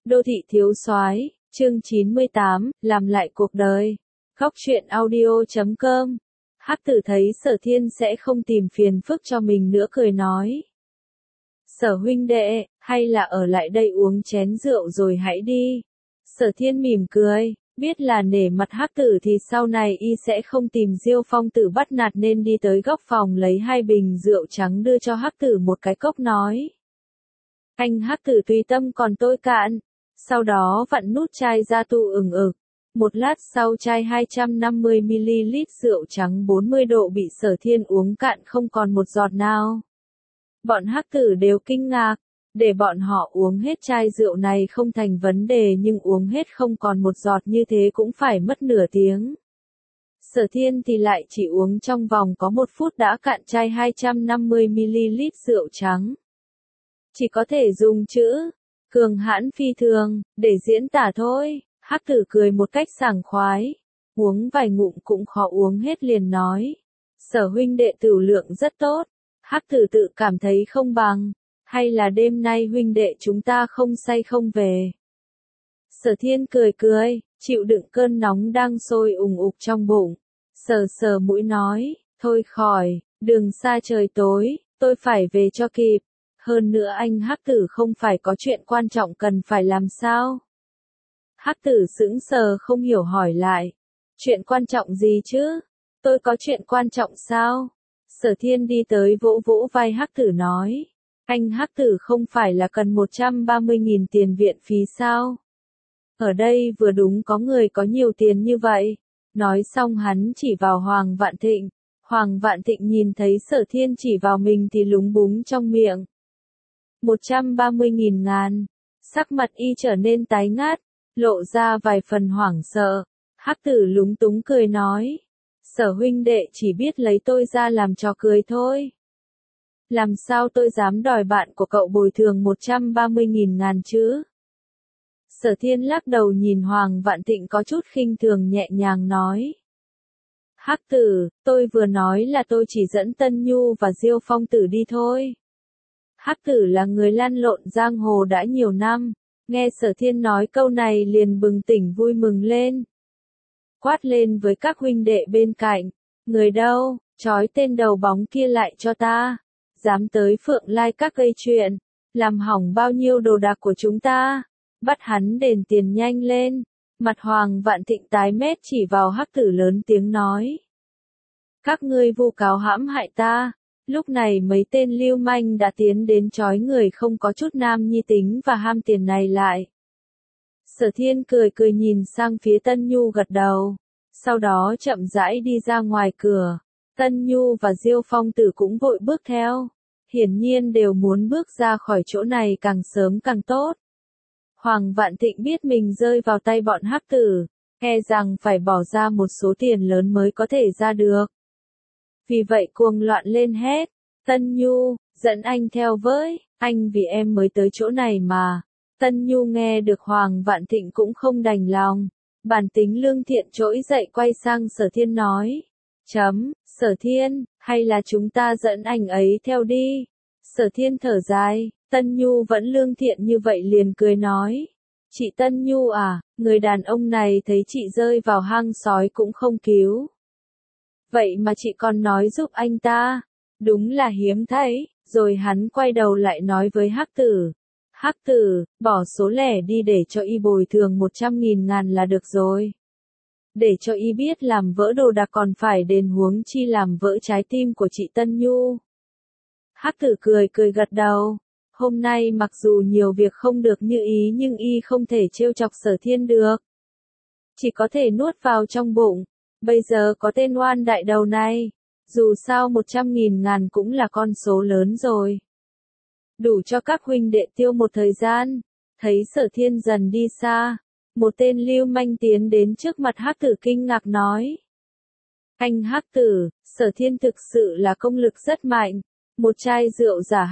Đô thị thiếu soái, chương 98, làm lại cuộc đời. Góc truyện audio.com. Hắc Tử thấy Sở Thiên sẽ không tìm phiền phức cho mình nữa cười nói. Sở huynh đệ, hay là ở lại đây uống chén rượu rồi hãy đi. Sở Thiên mỉm cười, biết là nể mặt Hắc Tử thì sau này y sẽ không tìm Diêu Phong Tử bắt nạt nên đi tới góc phòng lấy 2 bình rượu trắng đưa cho Hắc Tử một cái cốc nói. Anh Hắc Tử tùy tâm còn tôi cạn. Sau đó vặn nút chai ra tu ừng ực. Một lát sau chai 250ml rượu trắng 40 độ bị Sở Thiên uống cạn không còn một giọt nào. Bọn Hắc Tử đều kinh ngạc, để bọn họ uống hết chai rượu này không thành vấn đề nhưng uống hết không còn một giọt như thế cũng phải mất nửa tiếng. Sở Thiên thì lại chỉ uống trong vòng có 1 phút đã cạn chai 250ml rượu trắng. Chỉ có thể dùng chữ cường hãn phi thường để diễn tả thôi. Hắc Tử cười một cách sảng khoái, uống vài ngụm cũng khó uống hết liền nói. Sở huynh đệ tửu lượng rất tốt. Hắc Tử tự cảm thấy không bằng, hay là đêm nay huynh đệ chúng ta không say không về. Sở Thiên cười cười, chịu đựng cơn nóng đang sôi ùng ục trong bụng. Sờ sờ mũi nói, thôi khỏi, đường xa trời tối, tôi phải về cho kịp. Hơn nữa anh Hắc Tử không phải có chuyện quan trọng cần phải làm sao? Hắc Tử sững sờ không hiểu hỏi lại. Chuyện quan trọng gì chứ? Tôi có chuyện quan trọng sao? Sở Thiên đi tới vỗ vỗ vai Hắc Tử nói. Anh Hắc Tử không phải là cần 130.000 tiền viện phí sao? Ở đây vừa đúng có người có nhiều tiền như vậy. Nói xong hắn chỉ vào Hoàng Vạn Thịnh. Hoàng Vạn Thịnh nhìn thấy Sở Thiên chỉ vào mình thì lúng búng trong miệng. 130.000 ngàn. Sắc mặt y trở nên tái ngát, lộ ra vài phần hoảng sợ. Hắc Tử lúng túng cười nói. Sở huynh đệ chỉ biết lấy tôi ra làm trò cười thôi. Làm sao tôi dám đòi bạn của cậu bồi thường 130.000 ngàn chứ? Sở Thiên lắc đầu nhìn Hoàng Vạn Thịnh có chút khinh thường nhẹ nhàng nói. Hắc Tử, tôi vừa nói là tôi chỉ dẫn Tân Nhu và Diêu Phong Tử đi thôi. Hắc Tử là người lăn lộn giang hồ đã nhiều năm, nghe Sở Thiên nói câu này liền bừng tỉnh vui mừng lên. Quát lên với các huynh đệ bên cạnh, người đâu, trói tên đầu bóng kia lại cho ta, dám tới Phượng Lai các gây chuyện, làm hỏng bao nhiêu đồ đạc của chúng ta, bắt hắn đền tiền nhanh lên. Mặt Hoàng Vạn Thịnh tái mét chỉ vào Hắc Tử lớn tiếng nói. Các ngươi vu cáo hãm hại ta. Lúc này mấy tên lưu manh đã tiến đến trói người không có chút nam nhi tính và ham tiền này lại. Sở Thiên cười cười nhìn sang phía Tân Nhu gật đầu. Sau đó chậm rãi đi ra ngoài cửa. Tân Nhu và Diêu Phong Tử cũng vội bước theo. Hiển nhiên đều muốn bước ra khỏi chỗ này càng sớm càng tốt. Hoàng Vạn Thịnh biết mình rơi vào tay bọn Hắc Tử, e rằng phải bỏ ra một số tiền lớn mới có thể ra được. Vì vậy cuồng loạn lên hét, Tân Nhu, dẫn anh theo với, anh vì em mới tới chỗ này mà. Tân Nhu nghe được Hoàng Vạn Thịnh cũng không đành lòng, bản tính lương thiện trỗi dậy quay sang Sở Thiên nói. Sở Thiên, hay là chúng ta dẫn anh ấy theo đi. Sở Thiên thở dài, Tân Nhu vẫn lương thiện như vậy liền cười nói. Chị Tân Nhu à, người đàn ông này thấy chị rơi vào hang sói cũng không cứu. Vậy mà chị còn nói giúp anh ta, đúng là hiếm thấy. Rồi hắn quay đầu lại nói với Hắc Tử. Hắc Tử, bỏ số lẻ đi để cho y bồi thường 100.000 ngàn là được rồi. Để cho y biết làm vỡ đồ đạc còn phải đền huống chi làm vỡ trái tim của chị Tân Nhu. Hắc Tử cười cười gật đầu. Hôm nay mặc dù nhiều việc không được như ý nhưng y không thể trêu chọc Sở Thiên được. Chỉ có thể nuốt vào trong bụng. Bây giờ có tên oan đại đầu này. Dù sao 100.000 ngàn cũng là con số lớn rồi. Đủ cho các huynh đệ tiêu một thời gian. Thấy Sở Thiên dần đi xa. Một tên lưu manh tiến đến trước mặt Hắc Tử kinh ngạc nói. Anh Hắc Tử, Sở Thiên thực sự là công lực rất mạnh. Một chai rượu giả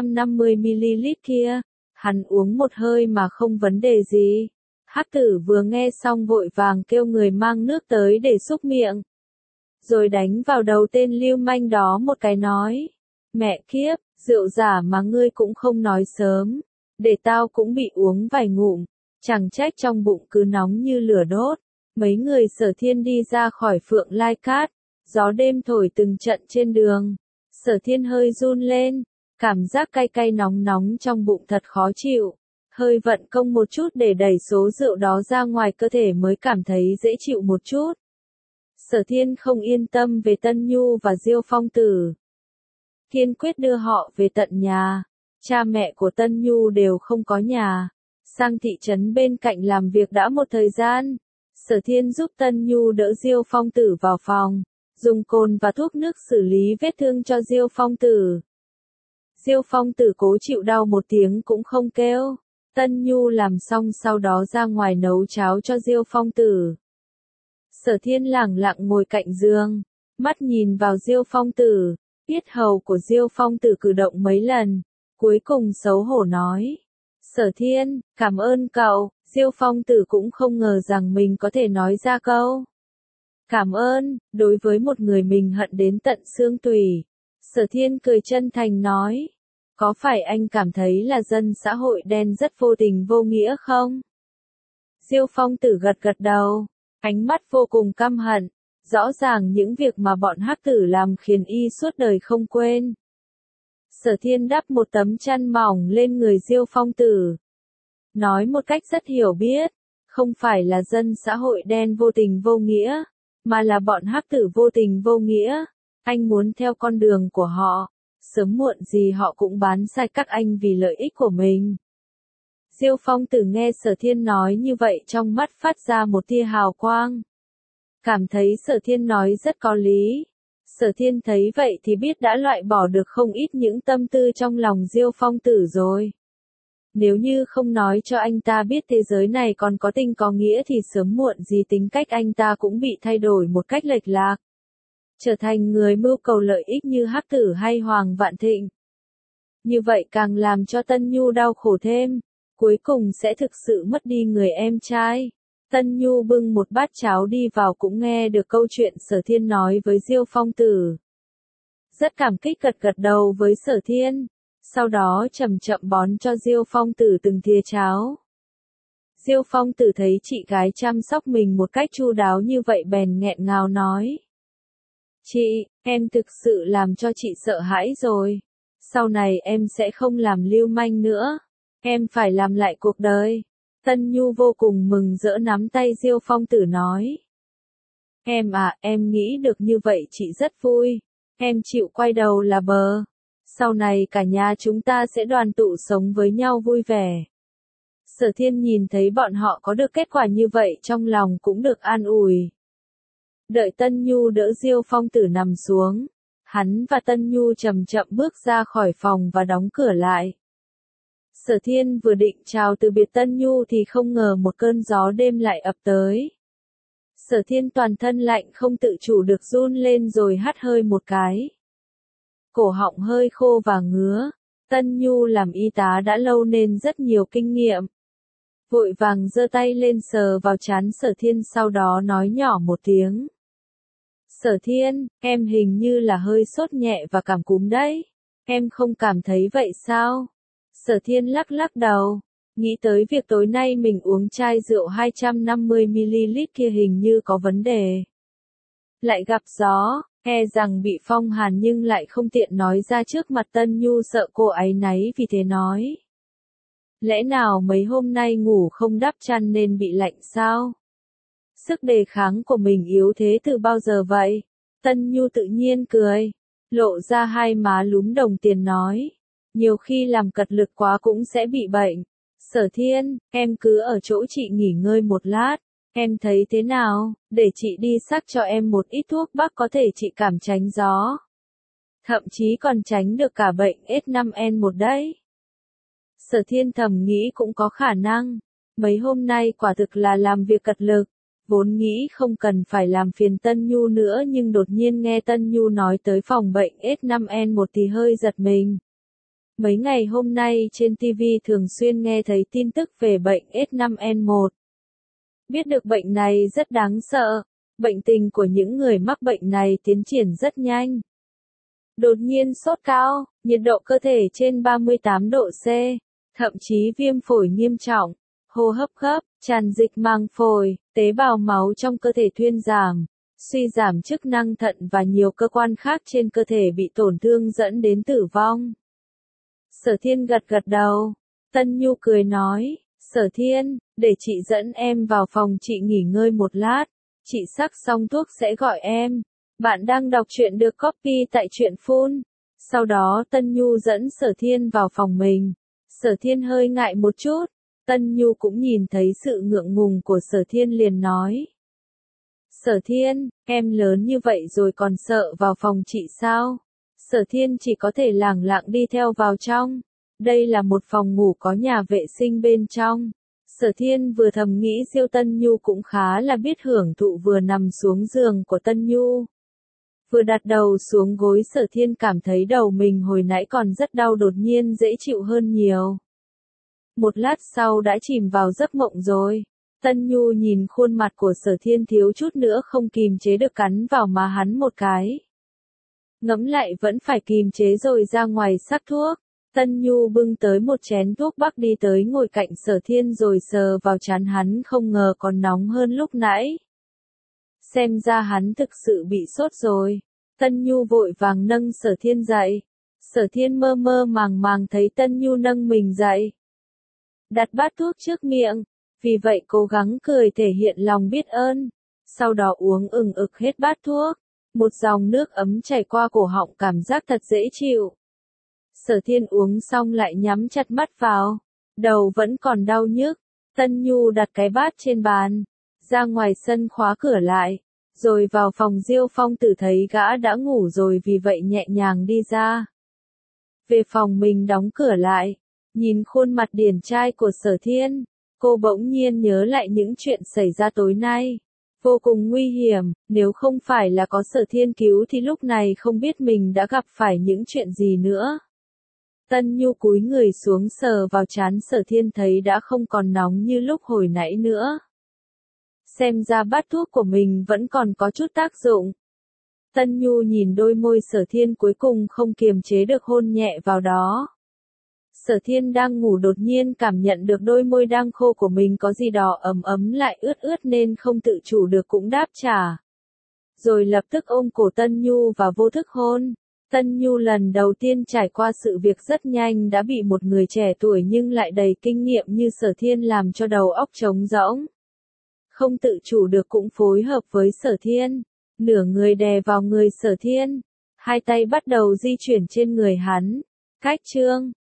250ml kia, hắn uống một hơi mà không vấn đề gì. Hắc Tử vừa nghe xong vội vàng kêu người mang nước tới để xúc miệng. Rồi đánh vào đầu tên lưu manh đó một cái nói. Mẹ kiếp, rượu giả mà ngươi cũng không nói sớm. Để tao cũng bị uống vài ngụm. Chẳng trách trong bụng cứ nóng như lửa đốt. Mấy người Sở Thiên đi ra khỏi Phượng Lai Cát, gió đêm thổi từng trận trên đường. Sở Thiên hơi run lên, cảm giác cay cay nóng nóng trong bụng thật khó chịu. Hơi vận công một chút để đẩy số rượu đó ra ngoài cơ thể mới cảm thấy dễ chịu một chút. Sở Thiên không yên tâm về Tân Nhu và Diêu Phong Tử. Kiên quyết đưa họ về tận nhà. Cha mẹ của Tân Nhu đều không có nhà. Sang thị trấn bên cạnh làm việc đã một thời gian. Sở Thiên giúp Tân Nhu đỡ Diêu Phong Tử vào phòng, dùng cồn và thuốc nước xử lý vết thương cho Diêu Phong Tử. Diêu Phong Tử cố chịu đau một tiếng cũng không kêu. Tân Nhu làm xong sau đó ra ngoài nấu cháo cho Diêu Phong Tử. Sở Thiên lẳng lặng ngồi cạnh giường, mắt nhìn vào Diêu Phong Tử, yết hầu của Diêu Phong Tử cử động mấy lần, cuối cùng xấu hổ nói. Sở Thiên, cảm ơn cậu. Diêu Phong Tử cũng không ngờ rằng mình có thể nói ra câu cảm ơn, đối với một người mình hận đến tận xương tủy. Sở Thiên cười chân thành nói. Có phải anh cảm thấy là dân xã hội đen rất vô tình vô nghĩa không? Diêu Phong Tử gật gật đầu, ánh mắt vô cùng căm hận. Rõ ràng những việc mà bọn hắc tử làm khiến y suốt đời không quên. Sở Thiên đắp một tấm chăn mỏng lên người Diêu Phong Tử. Nói một cách rất hiểu biết, không phải là dân xã hội đen vô tình vô nghĩa, mà là bọn hắc tử vô tình vô nghĩa. Anh muốn theo con đường của họ, sớm muộn gì họ cũng bán sai các anh vì lợi ích của mình. Diêu Phong Tử nghe Sở Thiên nói như vậy trong mắt phát ra một tia hào quang. Cảm thấy Sở Thiên nói rất có lý. Sở Thiên thấy vậy thì biết đã loại bỏ được không ít những tâm tư trong lòng Diêu Phong Tử rồi. Nếu như không nói cho anh ta biết thế giới này còn có tình có nghĩa thì sớm muộn gì tính cách anh ta cũng bị thay đổi một cách lệch lạc. Trở thành người mưu cầu lợi ích như Hắc Tử hay Hoàng Vạn Thịnh. Như vậy càng làm cho Tân Nhu đau khổ thêm, cuối cùng sẽ thực sự mất đi người em trai. Tân Nhu bưng một bát cháo đi vào cũng nghe được câu chuyện Sở Thiên nói với Diêu Phong Tử. Rất cảm kích gật gật đầu với Sở Thiên. Sau đó chậm chậm bón cho Diêu Phong Tử từng thìa cháo. Diêu Phong Tử thấy chị gái chăm sóc mình một cách chu đáo như vậy bèn nghẹn ngào nói. Chị, em thực sự làm cho chị sợ hãi rồi. Sau này em sẽ không làm lưu manh nữa. Em phải làm lại cuộc đời. Tân Nhu vô cùng mừng rỡ nắm tay Diêu Phong Tử nói. Em à, em nghĩ được như vậy chị rất vui. Em chịu quay đầu là bờ. Sau này cả nhà chúng ta sẽ đoàn tụ sống với nhau vui vẻ. Sở Thiên nhìn thấy bọn họ có được kết quả như vậy trong lòng cũng được an ủi. Đợi Tân Nhu đỡ Diêu Phong Tử nằm xuống, hắn và Tân Nhu chậm chậm bước ra khỏi phòng và đóng cửa lại. Sở Thiên vừa định chào từ biệt Tân Nhu thì không ngờ một cơn gió đêm lại ập tới. Sở Thiên toàn thân lạnh không tự chủ được run lên rồi hắt hơi một cái. Cổ họng hơi khô và ngứa. Tân Nhu làm y tá đã lâu nên rất nhiều kinh nghiệm. Vội vàng giơ tay lên sờ vào trán Sở Thiên sau đó nói nhỏ một tiếng. Sở Thiên, em hình như là hơi sốt nhẹ và cảm cúm đấy. Em không cảm thấy vậy sao? Sở Thiên lắc lắc đầu. Nghĩ tới việc tối nay mình uống chai rượu 250ml kia hình như có vấn đề. Lại gặp gió. E rằng bị phong hàn nhưng lại không tiện nói ra trước mặt Tân Nhu sợ cô áy náy vì thế nói. Lẽ nào mấy hôm nay ngủ không đắp chăn nên bị lạnh sao? Sức đề kháng của mình yếu thế từ bao giờ vậy? Tân Nhu tự nhiên cười, lộ ra hai má lúm đồng tiền nói. Nhiều khi làm cật lực quá cũng sẽ bị bệnh. Sở Thiên, em cứ ở chỗ chị nghỉ ngơi một lát. Em thấy thế nào, để chị đi xắc cho em một ít thuốc bắc có thể trị cảm tránh gió. Thậm chí còn tránh được cả bệnh S5N1 đấy. Sở Thiên thầm nghĩ cũng có khả năng. Mấy hôm nay quả thực là làm việc cật lực. Vốn nghĩ không cần phải làm phiền Tân Nhu nữa nhưng đột nhiên nghe Tân Nhu nói tới phòng bệnh S5N1 thì hơi giật mình. Mấy ngày hôm nay trên TV thường xuyên nghe thấy tin tức về bệnh S5N1. Biết được bệnh này rất đáng sợ, bệnh tình của những người mắc bệnh này tiến triển rất nhanh. Đột nhiên sốt cao, nhiệt độ cơ thể trên 38 độ C, thậm chí viêm phổi nghiêm trọng, hô hấp gấp, tràn dịch màng phổi, tế bào máu trong cơ thể thuyên giảm, suy giảm chức năng thận và nhiều cơ quan khác trên cơ thể bị tổn thương dẫn đến tử vong. Sở Thiên gật gật đầu. Tân Nhu cười nói, Sở Thiên, để chị dẫn em vào phòng chị nghỉ ngơi một lát, chị sắc xong thuốc sẽ gọi em. Bạn đang đọc truyện được copy tại truyện Phun. Sau đó Tân Nhu dẫn Sở Thiên vào phòng mình. Sở Thiên hơi ngại một chút. Tân Nhu cũng nhìn thấy sự ngượng ngùng của Sở Thiên liền nói. Sở Thiên, em lớn như vậy rồi còn sợ vào phòng chị sao? Sở Thiên chỉ có thể lẳng lặng đi theo vào trong. Đây là một phòng ngủ có nhà vệ sinh bên trong. Sở Thiên vừa thầm nghĩ Diêu Tân Nhu cũng khá là biết hưởng thụ, vừa nằm xuống giường của Tân Nhu. Vừa đặt đầu xuống gối, Sở Thiên cảm thấy đầu mình hồi nãy còn rất đau đột nhiên dễ chịu hơn nhiều. Một lát sau đã chìm vào giấc mộng rồi. Tân Nhu nhìn khuôn mặt của Sở Thiên thiếu chút nữa không kìm chế được cắn vào má hắn một cái. Ngẫm lại vẫn phải kìm chế rồi ra ngoài sắc thuốc. Tân Nhu bưng tới một chén thuốc bắc đi tới ngồi cạnh Sở Thiên rồi sờ vào trán hắn, không ngờ còn nóng hơn lúc nãy. Xem ra hắn thực sự bị sốt rồi. Tân Nhu vội vàng nâng Sở Thiên dậy. Sở Thiên mơ mơ màng màng thấy Tân Nhu nâng mình dậy. Đặt bát thuốc trước miệng, vì vậy cố gắng cười thể hiện lòng biết ơn. Sau đó uống ừng ực hết bát thuốc. Một dòng nước ấm chảy qua cổ họng, cảm giác thật dễ chịu. Sở Thiên uống xong lại nhắm chặt mắt vào. Đầu vẫn còn đau nhức. Tân Nhu đặt cái bát trên bàn. Ra ngoài sân khóa cửa lại. Rồi vào phòng Diêu Phong Tử thấy gã đã ngủ rồi, vì vậy nhẹ nhàng đi ra. Về phòng mình đóng cửa lại. Nhìn khuôn mặt điển trai của Sở Thiên. Cô bỗng nhiên nhớ lại những chuyện xảy ra tối nay. Vô cùng nguy hiểm, nếu không phải là có Sở Thiên cứu thì lúc này không biết mình đã gặp phải những chuyện gì nữa. Tân Nhu cúi người xuống sờ vào trán Sở Thiên thấy đã không còn nóng như lúc hồi nãy nữa. Xem ra bát thuốc của mình vẫn còn có chút tác dụng. Tân Nhu nhìn đôi môi Sở Thiên cuối cùng không kiềm chế được hôn nhẹ vào đó. Sở Thiên đang ngủ đột nhiên cảm nhận được đôi môi đang khô của mình có gì đó ấm ấm lại ướt ướt nên không tự chủ được cũng đáp trả. Rồi lập tức ôm cổ Tân Nhu và vô thức hôn. Tân Nhu lần đầu tiên trải qua sự việc rất nhanh đã bị một người trẻ tuổi nhưng lại đầy kinh nghiệm như Sở Thiên làm cho đầu óc trống rỗng. Không tự chủ được cũng phối hợp với Sở Thiên. Nửa người đè vào người Sở Thiên. Hai tay bắt đầu di chuyển trên người hắn. Cách chương